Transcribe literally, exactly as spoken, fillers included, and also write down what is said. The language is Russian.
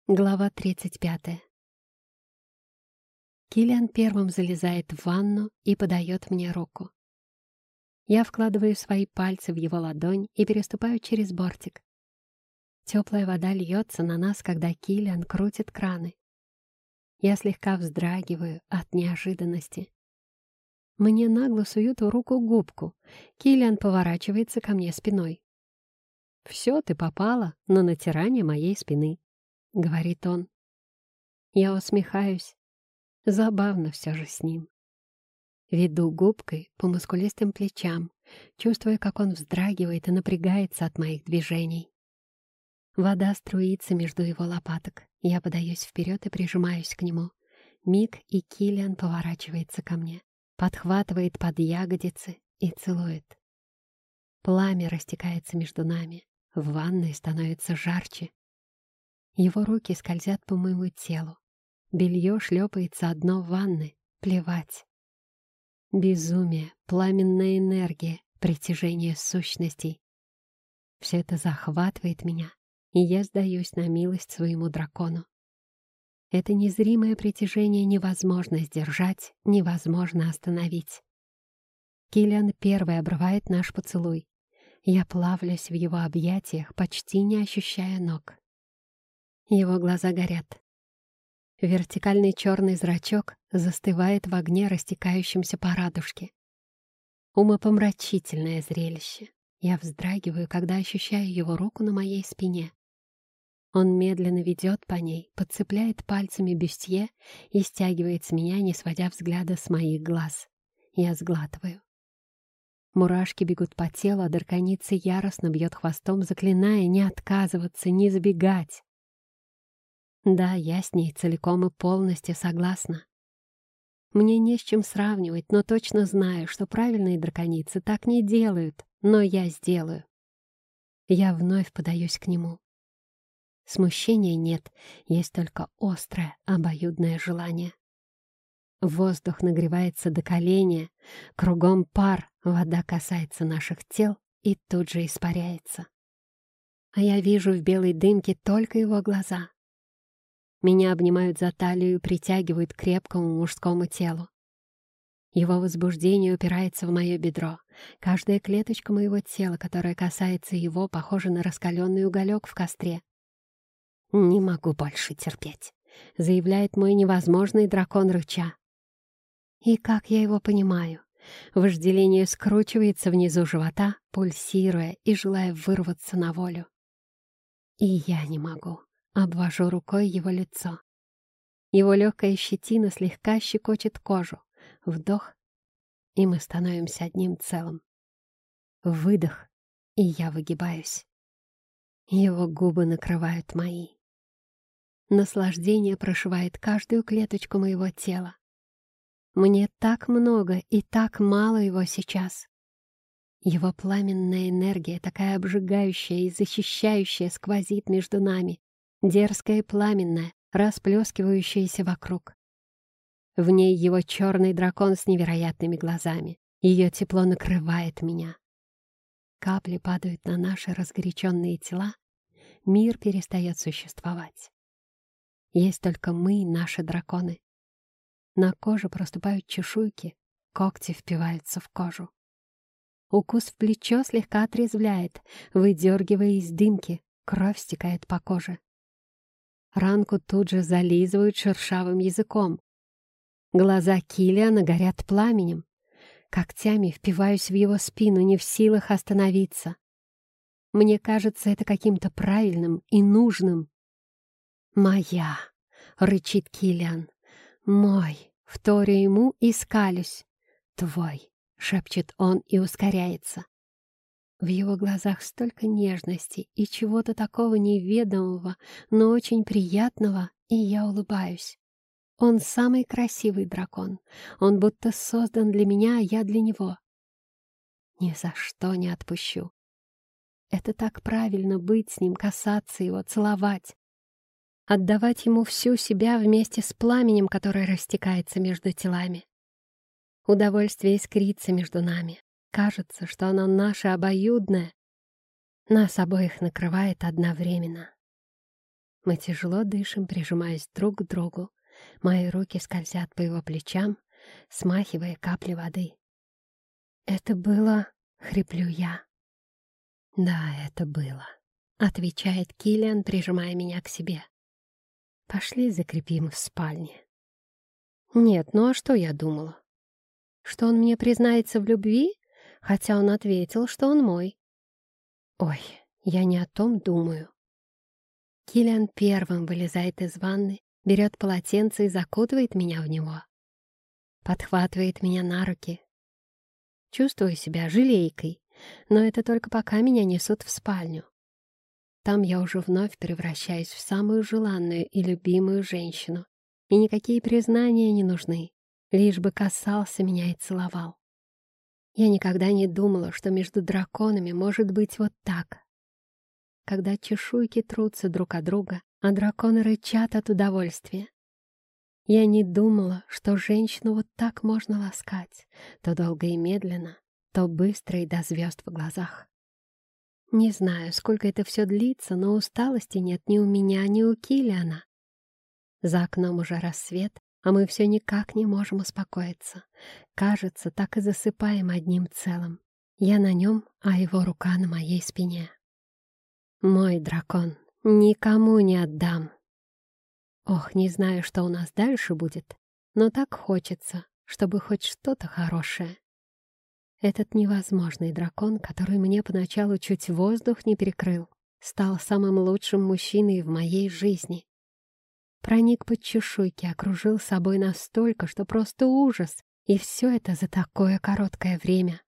Глава тридцать пятая. Киллиан первым залезает в ванну и подает мне руку. Я вкладываю свои пальцы в его ладонь и переступаю через бортик. Теплая вода льется на нас, когда Киллиан крутит краны. Я слегка вздрагиваю от неожиданности. Мне нагло суют в руку губку. Киллиан поворачивается ко мне спиной. «Все, ты попала на натирание моей спины», — говорит он. Я усмехаюсь. Забавно все же с ним. Веду губкой по мускулистым плечам, чувствуя, как он вздрагивает и напрягается от моих движений. Вода струится между его лопаток. Я подаюсь вперед и прижимаюсь к нему. Миг, и Киллиан поворачивается ко мне, подхватывает под ягодицы и целует. Пламя растекается между нами. В ванной становится жарче. Его руки скользят по моему телу. Белье шлепается о дно ванны. Плевать. Безумие, пламенная энергия, притяжение сущностей. Все это захватывает меня, и я сдаюсь на милость своему дракону. Это незримое притяжение невозможно сдержать, невозможно остановить. Киллиан первый обрывает наш поцелуй. Я плавлюсь в его объятиях, почти не ощущая ног. Его глаза горят. Вертикальный черный зрачок застывает в огне, растекающемся по радужке. Умопомрачительное зрелище. Я вздрагиваю, когда ощущаю его руку на моей спине. Он медленно ведет по ней, подцепляет пальцами бюстье и стягивает с меня, не сводя взгляда с моих глаз. Я сглатываю. Мурашки бегут по телу, а драконица яростно бьет хвостом, заклиная не отказываться, не сбегать. Да, я с ней целиком и полностью согласна. Мне не с чем сравнивать, но точно знаю, что правильные драконицы так не делают, но я сделаю. Я вновь подаюсь к нему. Смущения нет, есть только острое, обоюдное желание. Воздух нагревается до коления, кругом пар, вода касается наших тел и тут же испаряется. А я вижу в белой дымке только его глаза. Меня обнимают за талию и притягивают к крепкому мужскому телу. Его возбуждение упирается в мое бедро. Каждая клеточка моего тела, которая касается его, похожа на раскаленный уголек в костре. «Не могу больше терпеть», — заявляет мой невозможный дракон рыча. И как я его понимаю? Вожделение скручивается внизу живота, пульсируя и желая вырваться на волю. И я не могу. Обвожу рукой его лицо. Его легкая щетина слегка щекочет кожу. Вдох, и мы становимся одним целым. Выдох, и я выгибаюсь. Его губы накрывают мои. Наслаждение прошивает каждую клеточку моего тела. Мне так много и так мало его сейчас. Его пламенная энергия, такая обжигающая и защищающая, сквозит между нами. Дерзкая и пламенная, расплескивающаяся вокруг. В ней его черный дракон с невероятными глазами. Ее тепло накрывает меня. Капли падают на наши разгоряченные тела. Мир перестает существовать. Есть только мы и наши драконы. На коже проступают чешуйки, когти впиваются в кожу. Укус в плечо слегка отрезвляет, выдергивая из дымки, кровь стекает по коже. Ранку тут же зализывают шершавым языком. Глаза Киллиана горят пламенем. Когтями впиваюсь в его спину, не в силах остановиться. Мне кажется это каким-то правильным и нужным. «Моя!» — рычит Киллиан. «Мой!» — вторю ему и скалюсь. «Твой!» — шепчет он и ускоряется. В его глазах столько нежности и чего-то такого неведомого, но очень приятного, и я улыбаюсь. Он самый красивый дракон. Он будто создан для меня, а я для него. Ни за что не отпущу. Это так правильно — быть с ним, касаться его, целовать. Отдавать ему всю себя вместе с пламенем, которое растекается между телами. Удовольствие искрится между нами. Кажется, что оно наше обоюдное. Нас обоих накрывает одновременно. Мы тяжело дышим, прижимаясь друг к другу. Мои руки скользят по его плечам, смахивая капли воды. «Это было...» — хриплю я. «Да, это было», — отвечает Киллиан, прижимая меня к себе. «Пошли закрепим в спальне». Нет, ну а что я думала? Что он мне признается в любви, хотя он ответил, что он мой. Ой, я не о том думаю. Киллиан первым вылезает из ванны, берет полотенце и закутывает меня в него. Подхватывает меня на руки. Чувствую себя жалейкой, но это только пока меня несут в спальню. Там я уже вновь превращаюсь в самую желанную и любимую женщину, и никакие признания не нужны, лишь бы касался меня и целовал. Я никогда не думала, что между драконами может быть вот так. Когда чешуйки трутся друг о друга, а драконы рычат от удовольствия. Я не думала, что женщину вот так можно ласкать, то долго и медленно, то быстро и до звезд в глазах. Не знаю, сколько это все длится, но усталости нет ни у меня, ни у Киллиана. За окном уже рассвет, а мы все никак не можем успокоиться. Кажется, так и засыпаем одним целым. Я на нем, а его рука на моей спине. Мой дракон, никому не отдам. Ох, не знаю, что у нас дальше будет, но так хочется, чтобы хоть что-то хорошее. Этот невозможный дракон, который мне поначалу чуть воздух не перекрыл, стал самым лучшим мужчиной в моей жизни. Проник под чешуйки, окружил собой настолько, что просто ужас, и все это за такое короткое время.